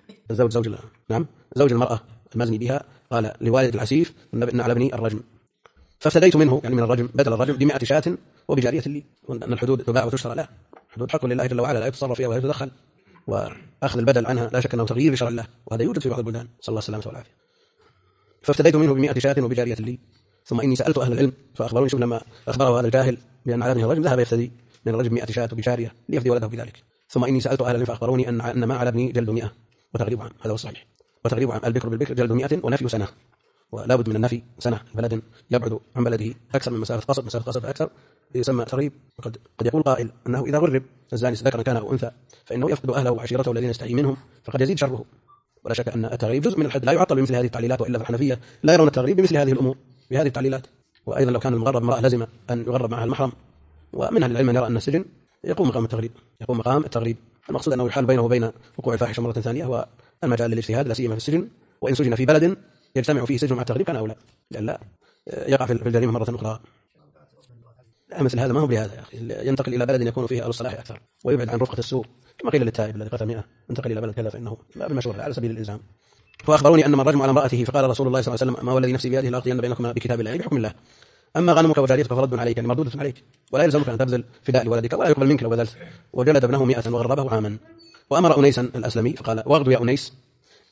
زوج المرأة المزني بها قال لوالد العسيف إن على ابني الرجم، فافتديت منه يعني من الرجم بدل الرجم ب100 شاة وبجارية لي. وأن الحدود تباع وتشترى، لا، حدود حق لله جل وعلا لا يتصرف فيها ولا يتدخل، وأخذ البدل عنها لا شك أنه تغيير بشرع الله، وهذا يوجد في بعض البلدان، صلى الله السلامة والعافية. فافتديت منه ب100 شاة وبجارية لي، ثم إني سألت أهل العلم فأخبروني، شوف لما أخبره هذا الجاهل بأن على ابنه الرجم ذهب يفتدي من الرجم 100 شاة وبجارية ليفدي ولده بذلك. ثم إني سألت أهل العلم فأخبروني أن ما على ابني جلد 100 وتغريب عام، هذا هو الصحيح، وتغريب عام البكر بالبكر جلد 100 ونفي سنة، ولا بد من النفي سنة. بلد يبعد عن بلده أكثر من مسافة قصر فأكثر يسمى تغريب. قد يقول قائل أنه إذا غرب الزاني ذكرا كان أو أنثى فإنه يفقد أهله وعشيرته الذين يستحي منهم، فقد يزيد شره. ولا شك أن التغريب جزء من الحد لا يعطل بمثل هذه التعليلات، وإلا في الحنفية لا يرون التغريب بمثل هذه الأمور بهذه التعليلات. وأيضا لو كان المغرب امرأة لزم أن يغرب معها المحرم، ومنها العلم أن يرى أن السجن يقوم مقام التغريب. المقصود أنه يحال بينه وبين وقوع الفاحشة مرة ثانية، هو المجال للاجتهاد لا سيما في السجن، وإن سجن في بلد يجتمع فيه سجن مع التغريب كان أولى لئلا يقع في الجريمة مرة أخرى. مثل هذا ما هو بهذا يا أخي، ينتقل إلى بلد يكون فيه أهل الصلاح أكثر ويبعد عن رفقة السوء، كما قيل للتائب الذي قتل 100 انتقل إلى بلد كذا فإنه لا بمشروع على سبيل الإلزام. فأخبروني أن من رجم على امرأته فقال رسول الله صلى الله عليه وسلم ما هو الذي نفسي بيده لأقضين بينكما بكتاب الله بحكم الله، أما غنمك وجاريتك ففرد عليك يعني مردودة عليك، ولا يلزمك أن تبذل فداء لولدك ولا يقبل منك لو بذلت. وجلد ابنه 100 وغربه عاما. وأمر أنيسا الأسلمي فقال واغدو يا أنيس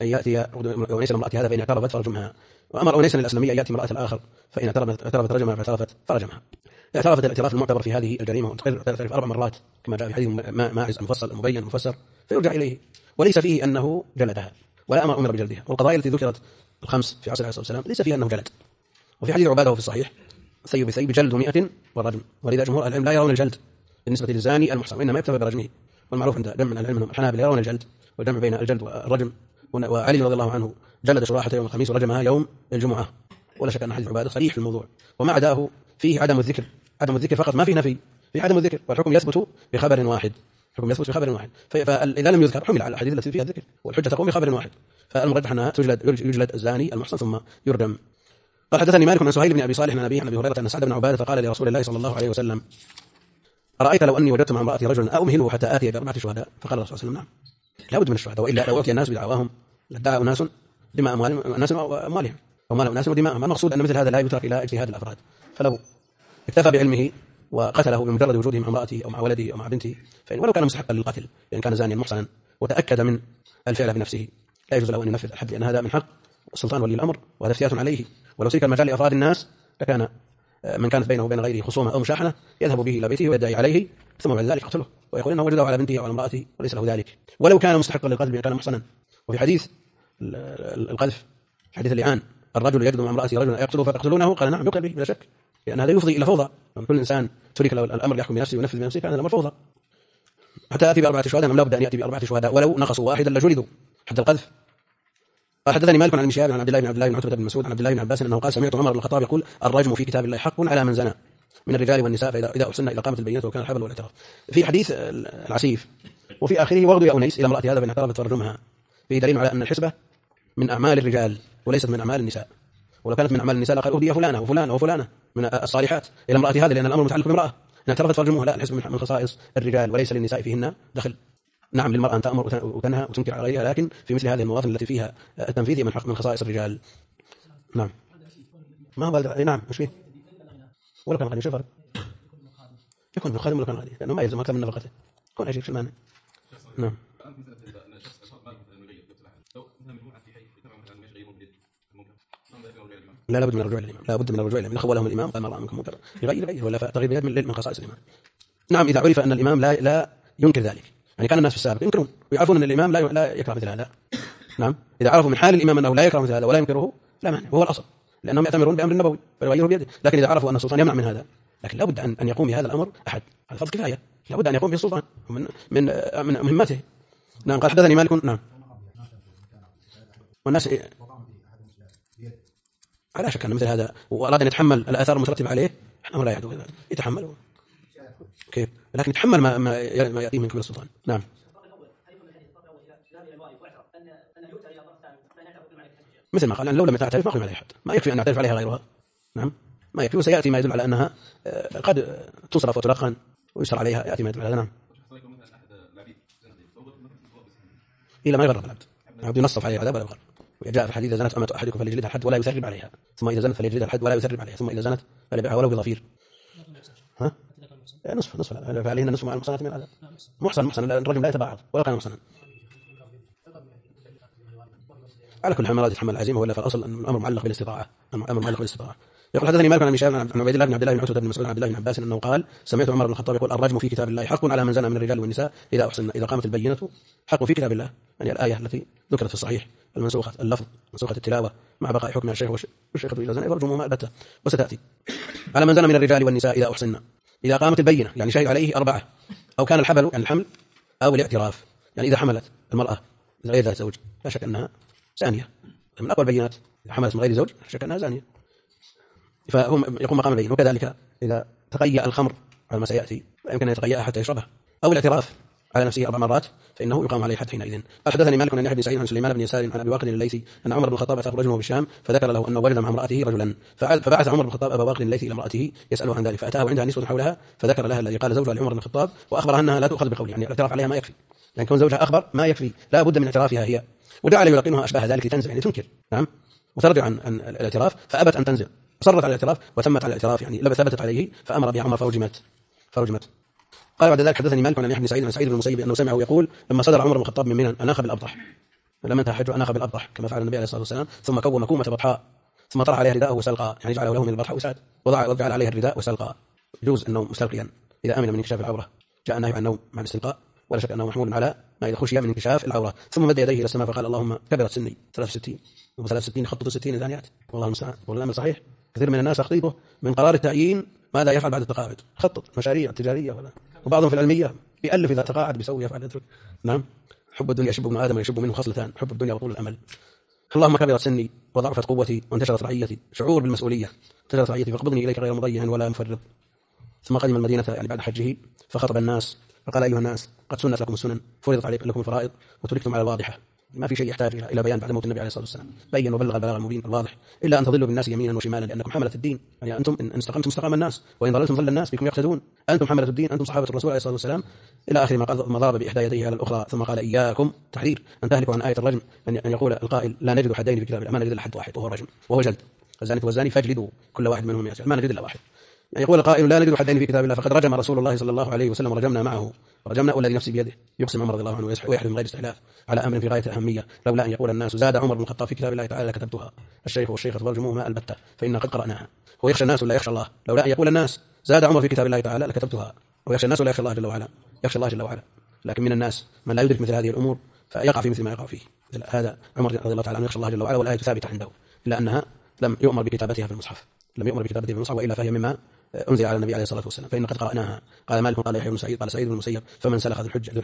أن يأتي أنيسا امرأة هذا فإن اعترفت فرجمها، وأمر أنيسا الأسلمي أن يأتي امرأة الآخر فإن اعترفت رجمها فاعترفت فرجمها. اعترفت الاعتراف المعتبر في هذه الجريمة وتعترف 4 مرات كما جاء في حديث ماعز المفصل المبين المفسر، فيرجع إليه وليس فيه أنه جلدها ولا أمر بجلدها. والقضايا التي ذكرت الخمس في عصر عليه الصلاة والسلام ليس فيها أنه جلد. وفي حديث عبادة في الصحيح الثيب بالثيب جلد 100 والرجم، ولذا جمهور العلم لا يرون الجلد بالنسبة للزاني المحصن، وإنما يكتفى برجمه. والمعروف عند جمع من العلم الحنابلة يرون الجلد والجمع بين الجلد والرجم. وعلي رضي الله عنه جلد شراحة يوم الخميس ورجمها يوم الجمعة، ولا شك أن حديث عبادة صريح في الموضوع. وما عداه فيه عدم الذكر فقط، ما فيه نفي، في عدم الذكر، والحكم يثبت بخبر واحد. فإذا لم يذكر حمل على الحديث التي فيها الذكر، والحجة تقوم بخبر واحد. فالمرجح أنها يجلد الزاني المحصن ثم يرجم. قال حدثني مالك عن سهيل بن أبي صالح عن أبي هريرة أن سعد بن عبادة فقال لرسول الله صلى الله عليه وسلم: أرأيت لو أني وجدت مع امرأتي رجلا أمهله حتى آتي ب4 شهداء؟ فقال الرسول صلى الله عليه وسلم: نعم، لا بد من الشهداء، وإلا لو أتي الناس بدعواهم لادعى أناس دماء أموالهم ومال أناس ودماءهم. المقصود أن مثل هذا لا يترك إلى اجتهاد الأفراد، فلو اكتفى بعلمه وقتله بمجرد وجوده مع امرأته أو مع ولده أو مع بنته، فإن ولو كان مستحقا للقتل لأن كان زانيا محصنا وتأكد من الفعل بنفسه لا يجوز له أن ينفذ الحد، لأن هذا من حق السلطان ولي الأمر وهذا افتيات عليه. ولو سلك المجال لأفراد الناس لكان من كانت بينه وبين غيره خصومة أو مشاحنة يذهب به إلى بيته ويدعي عليه، ثم بعد ذلك يقتله ويقول إنه وجده على بنته أو على امرأته وليس له ذلك، ولو كان مستحقا للقتل بأن كان محصنا. وفي حديث القذف، حديث اللعان، الرجل يجد مع امرأته رجلا يقتله فتقتلونه؟ قال: نعم، يقتل به بلا شك، لأن هذا يفضي إلى فوضى. كل إنسان ترك له الأمر يحكم بنفسه وينفذ بنفسه كان الأمر فوضى. حتى يأتي ب4 شهداء، لا بد أن يأتي ب4 شهداء، ولو نقصوا واحدا لجلدوا حد القذف. قال حدثني مالك عن المشياب عن عبد الله بن عتبة بن مسعود عن عبد الله بن عباس أنه قال: سمعت عمر بن الخطاب يقول: الرجم في كتاب الله حق على من زنى من الرجال والنساء إذا أحسننا إلى قامت البينة وكان الحبل والاعتراف. في حديث العسيف وفي آخره: وغدوا يا أنيس إلى امرأة هذا فإن اعترفت فرجمها. فيه دليل على أن الحسبة من أعمال الرجال وليست من أعمال النساء، ولو كانت من أعمال النساء لقال: أهدي فلانة وفلانة وفلانة من الصالحات إلى امرأة هذا، لأن الأمر متعلق بامرأة إن اعترفت فرجمها. لا، الحسبة من خصائص الرجال وليس للنساء فيهن دخل. نعم، للمرأة أن تأمر وتنهى وتنكر على غيرها، لكن في مثل هذه المواطن التي فيها التنفيذ من خصائص الرجال. نعم، ما هو نعم، مش فيه ولا كان غني شفر يكون من خادم ولا كان غني، لأنه ما يلزم أكثر من نفقته يكون أي شيء في المانع. نعم. لا بد من الرجوع للإمام، لا بد من الرجوع للإمام. خولهم الإمام قال: من رأى منكم منكرا يغير غيره، ولا تغيير بيد من خصائص الإمام. نعم، إذا عرف أن الإمام لا ينكر ذلك، يعني كان الناس في السابق ينكرون ويعرفون أن الإمام لا يكره مثل هذا. نعم، إذا عرفوا من حال الإمام أنه لا يكره مثل هذا ولا ينكره لا مانع، وهو الأصل، لأنهم يأتمرون بأمر النبوي فيغيره بيده. لكن إذا عرفوا أن السلطان يمنع من هذا، لكن لا بد أن يقوم بهذا الأمر أحد، هذا فرض كفاية، لا بد أن يقوم به السلطان من مهمته. نعم. قال حدثني مالك. نعم. والناس على شك أن مثل هذا وأراد أن يتحمل الآثار المترتبة عليه، أنه لا يعدو يتحمل كيف، لكن يتحمل ما يأتيه من قبل السلطان. نعم. مثل ما قال أن لو لم تعترف ما قيم عليها حد، ما يكفي أن نعترف عليها غيرها. نعم، ما يكفي، وسيأتي ما يدل على أنها قد تصرف وتلقن ويسر عليها، يأتي ما يدل على هذا. نعم. إلى ما يغرب العبد ينصف عليه عذاب ولا يغرب. وجاء في الحديث: إذا زنت أمة أحدكم فليجلدها الحد ولا يثرب عليها، ثم إذا زنت فليجلدها الحد ولا يثرب عليها، ثم إذا زنت فليبيعها ولو بضفير. ها؟ نصف فعليهن نصف مع المحصنات من العذاب. محصن الرجل لا يتباعد ولا كان محصنا. على كل حال مراد يتحمل العزيمة، ولا فالأصل أن الأمر معلق بالاستطاعة. يقول حدثني مالك عن مشاب عن عبيد الله بن عتبة بن مسعود عن عبد الله بن عباس أنه قال: سمعت عمر بن الخطاب يقول: الرجم في كتاب الله حق على من زنى من الرجال والنساء إذا أحسن إذا قامت البينة. حق في كتاب الله، يعني الآية التي ذكرت في الصحيح المنسوخة اللفظ منسوخة التلاوة مع بقاء حكم الشيخ والشيخة إذا زنى فرجمهما البتة. وستأتي على من زنى من الرجال والنساء إذا أحسن إذا قامت البينة، يعني شهد عليه 4 أو كان الحبل يعني الحمل أو الاعتراف، يعني إذا حملت المرأة من غير ذات زوج لا شك أنها زانية من أقوى البينات. إذا حملت من غير زوج لا شك أنها زانية، فهم يقوم مقام البين. وكذلك إذا تقيأ الخمر على ما سيأتي لا يمكن أن يتقيأها حتى يشربها، أو الاعتراف على نفسه 4 مرات فإنه يقام عليه حد حينئذ. حدثني مالك عن يحيى بن سعيد عن سليمان بن يسار عن أبي واقد الليثي أن عمر بن الخطاب أتاه رجل بالشام فذكر له أنه وجد مع امرأته رجلا، فبعث عمر بن الخطاب أبا واقد الليثي إلى امرأته يسأله عن ذلك، فأتاه عندها نسوة حولها فذكر لها الذي قال زوجها لعمر بن الخطاب وأخبرها أنها لا تؤخذ بقوله، يعني الاعتراف عليها ما يكفي، يعني كون زوجها أخبر ما يكفي، لا بد من اعترافها هي، ودعا ليلقنها أشباه ذلك لتنزل، يعني تنكر. نعم، وترجع عن الاعتراف فأبت أن تنزل، صرت على الاعتراف وتمت على الاعتراف، يعني ثبتت عليه فأمر بها عمر فرجمت. قال بعد ذلك حدثني مالك عن يحيى بن سعيد عن سعيد بن المسيب أنه سمعه يقول: لما صدر عمر بن الخطاب من منى أناخ بالأبطح، لم انتهى حج اناق بالابطح كما فعل النبي عليه الصلاه والسلام، ثم كوم كومه بطحاء، ثم طرح عليها رداءه وسلقا، يعني جعله له من البطحاء وساد، وجعل عليها الرداء وسلقا. يجوز النوم مستلقيا اذا امن من انكشاف العوره، جاء النهي عن النوم مع الاستلقاء، ولا شك انه محمول على ما اذا خشي من انكشاف العوره. ثم مد يديه الى السماء فقال اللهم كبرت سني 63 و63 يخطط 60 ثانيات، والله المستعان. والامر صحيح، كثير من الناس تخطيطه من قرار التعيين ماذا يفعل بعد التقاعد، خطط مشاريع تجاريه ولا، وبعضهم في العلميه بيألف اذا تقاعد بيسوي يفعل يترك. نعم، حب الدنيا يشب ابن ادم ويشب منه خصلتان، حب الدنيا وطول الامل. اللهم كبرت سني وضعفت قوتي وانتشرت رعيتي، شعور بالمسؤوليه، انتشرت رعيتي فاقبضني اليك غير مضيع ولا مفرط. ثم قدم المدينه يعني بعد حجه فخطب الناس فقال ايها الناس قد سنت لكم السنن، فرضت عليكم لكم الفرائض، وتركتم على الواضحه. ما في شيء يحتاج الى بيان بعد موت النبي عليه الصلاه والسلام، بين وبلغ البلاغ المبين الواضح، الا ان تضلوا بالناس يمينا وشمالا لانكم حمله الدين. يعني انتم ان استقمتم استقام الناس، وان ضللتم ضل الناس بكم يقتدون، انتم حمله الدين، انتم صحابه الرسول عليه الصلاه والسلام، الى اخر ما قال. ثم ضرب باحدى يديه على الاخرى ثم قال اياكم تحرير ان تهلكوا عن ايه الرجم، ان يقول القائل لا نجد حدين في كتاب الله، ما نجد الا حد واحد وهو الرجم، وهو جلد الزاني والزاني فاجلدوا كل واحد منهم 100 ما نجد الا واحد. يعني يقول القائل لا نجد حدين في كتاب الله فقد رجم رسول الله صلى الله عليه وسلم ورجمنا معه، ورجمنا والذي نفسي بيده. يقسم عمر رضي الله عنه ويحلف من غير استحلاف على امر في غايه الاهميه، لولا ان يقول الناس زاد عمر بن الخطاب في كتاب الله تعالى لكتبتها، الشيخ والشيخه والجموع البتة فإنا قد قرأناها. هو يخشى الناس ولا يخشى الله، لولا ان يقول الناس زاد عمر في كتاب الله تعالى لكتبتها. ويخشى الناس ولا يخشى الله جل وعلا، يخشى الله جل وعلا. لكن من الناس من لا يدرك مثل هذه الامور فيقع في مثل ما يقع فيه. هذا عمر رضي الله تعالى عنه يخشى الله جل وعلا، والايه ثابته عنده، الا انها لم يؤمر بكتابتها في المصحف، لم يؤمر بكتابتها في المصحف، والا فهي مما انزل على النبي عليه الصلاه والسلام. فإن قد قرأناها. قال مالك قال يحيى بن سعيد قال سعيد بن المسيب فمن سلخ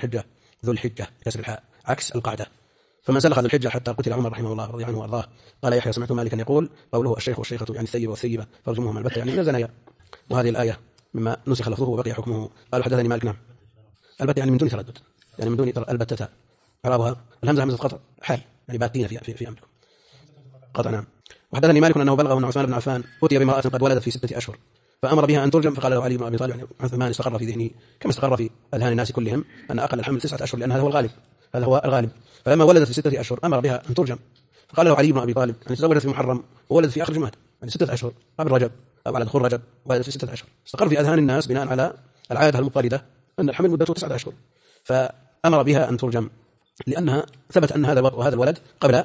ذو الحجه كسر الحاء عكس القاعده، فمن سلخ ذو الحجه حتى قتل عمر رحمه الله رضي عنه وارضاه. قال يحيى سمعت مالكا يقول قوله الشيخ والشيخه يعني الثيب والثيبه فرجموهما البتة يعني من الزنايا، وهذه الايه مما نسخ لفظه وبقي حكمه. قال حدثني مالك نعم البتة يعني من دون تردد، يعني من دون البتة اعرابها الهمزه همزه قطع حال، يعني باتين في امركم قطع. نعم. وحدثني مالك انه بلغه ان عثمان بن عفان اتي بامراه قد ولدت في 6 أشهر فامر بها ان ترجم، فقال له علي بن ابي طالب يعني عثمان استقر في ذهنه كما استقر في اذهان الناس كلهم ان اقل الحمل 9 أشهر لان هذا هو الغالب، هذا هو الغالب. فلما ولدت في 6 أشهر امر بها ان ترجم، فقال له علي بن ابي طالب يعني تزوجت في محرم وولدت في اخر جماد، يعني 6 أشهر قبل رجب او على دخول رجب، ولدت في 6 أشهر. استقر في اذهان الناس بناء على العاده المضطرده ان الحمل مدته 9 أشهر، فامر بها ان ترجم لانها ثبت ان هذا الولد قبل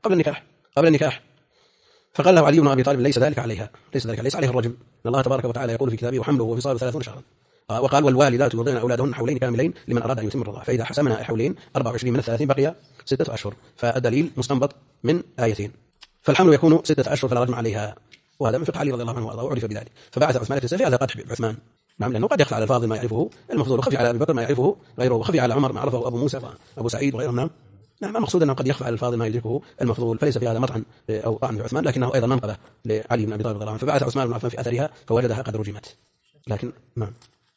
النكاح. فقال له علي بن ابي طالب ليس ذلك عليها، ليس عليها الرجم، ان الله تبارك وتعالى يقول في كتابه وحمله وفصاله 30 شهرا. وقال والوالدات يرضعن اولادهن حولين كاملين لمن اراد ان يتم الرضاعه، فاذا حسمنا حولين 24 من 30 بقي 6 أشهر، فالدليل مستنبط من ايتين، فالحمل يكون 6 أشهر فلا رجم عليها، وهذا من فقه علي رضي الله عنه وارضاه وعرف بذلك. فبعث عثمان في هذا قدح بعثمان، نعم، لانه قد يخفى على الفاضل ما يعرفه المفضول، وخفي على ابي بكر ما يعرفه غيره، وخفي على عمر ما عرفه ابو موسى وابو سعيد وغيرهم. نعم، المقصود أنه قد يخفى على الفاضل ما يدركه المفضول، فليس في هذا مطعن أو طعن في عثمان، لكنه أيضا منقبة لعلي بن أبي طالب رضي الله عنه. فبعث عثمان بن عفان في أثرها فوجدها قد رجمت، لكن نعم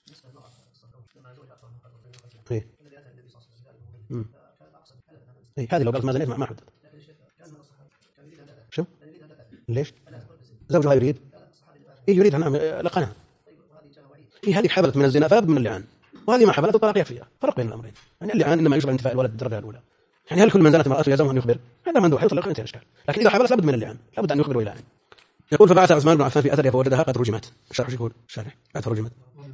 هذه لو قالت ما زنيت ما حدد. شو ليش زوجها يريد نعم لقنها، هذه حبلت من الزنا فابد من اللعان، وهذه ما حبلت الطلاق يكفيها. فرق بين الأمرين، يعني اللعان إنما يشرع انتفاء الولد الدرجة الأولى، يعني هل كل من زنت امرأة يلزمه أن يخبر؟ هذا مندوب يطلق انتهى الإشكال، لكن إذا حبلت لابد من اللعان، لابد أن يخبر ويلعن. يقول فبعث عثمان بن عفان في أثرها فوجدها قد رجمت. الشرح يقول الشارح بعث رجمت.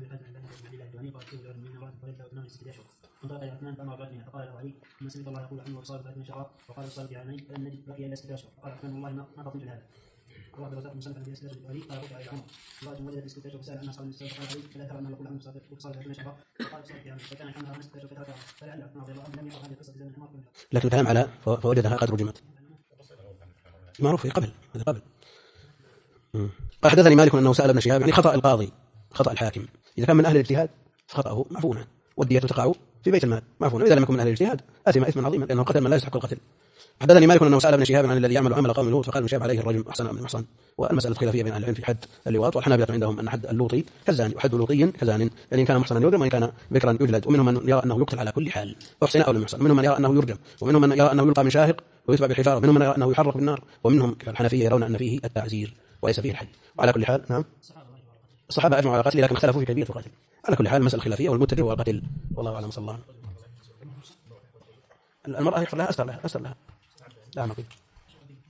انطلق الى عثمان فامر بعثمها فقال له علي ما سمعت الله يقول عنه وصار 30 شهرا وقال صار بعامين فان نجد بقي الا 6 أشهر. قال عثمان والله ما بطنت هذا. الله برزاق مصنف الذي يسال علي قال رفع الى عمر امراه ولدت 6 أشهر فسال عنها صلى الله عليه وسلم فقال علي فلا ترى ان يقول عنه صار 30 شهرا فقال صار بعامين فكان حملها 6 أشهر فتركها، فلعل عثمان رضي الله عنه لم يقع هذه القصه بزمن عمر. لكن الكلام على فوجدها قد رجمت معروف قبل هذا قبل. قال حدثني مالك انه سال ابن شهاب يعني خطا القاضي خطا الحاكم اذا كان من اهل الاجتهاد فخطاه معفو عنه، والدية تقع في بيت المال معفو عنه، اذا لم يكن من اهل الاجتهاد اثم اثما عظيما لانه قتل من لا يستحق القتل. حدثني مالك انه سال ابن شهاب عن الذي يعمل عمل قوم لوط فقال ابن شهاب عليه الرجم احسن من المحصن. والمساله خلافيه بين اهل العلم في حد اللواط، والحنابلة عندهم ان حد اللوطي كالزاني وحد اللوطي كزان، يعني ان كان محصنا يرجم وان كان بكرا يجلد، ومنهم من يرى انه يقتل على كل حال احسن او لم يحصن، ومنهم من يرى انه يرجم، ومنهم من يرى انه يلقى من شاهق ويتبع بالحجاره، ومنهم من يرى انه يحرق بالنار، ومنهم الحنفيه يرون ان فيه التعزير وليس فيه الحد. وعلى كل حال نعم الصحابه اجمعوا على قتله لكن اختلفوا في كيفيه القتل. على كل حال المساله خلافيه والمتجه هو القتل، والله اعلم. صلى الله عليه وسلم. المراه يغفر لها استر لها لا نقول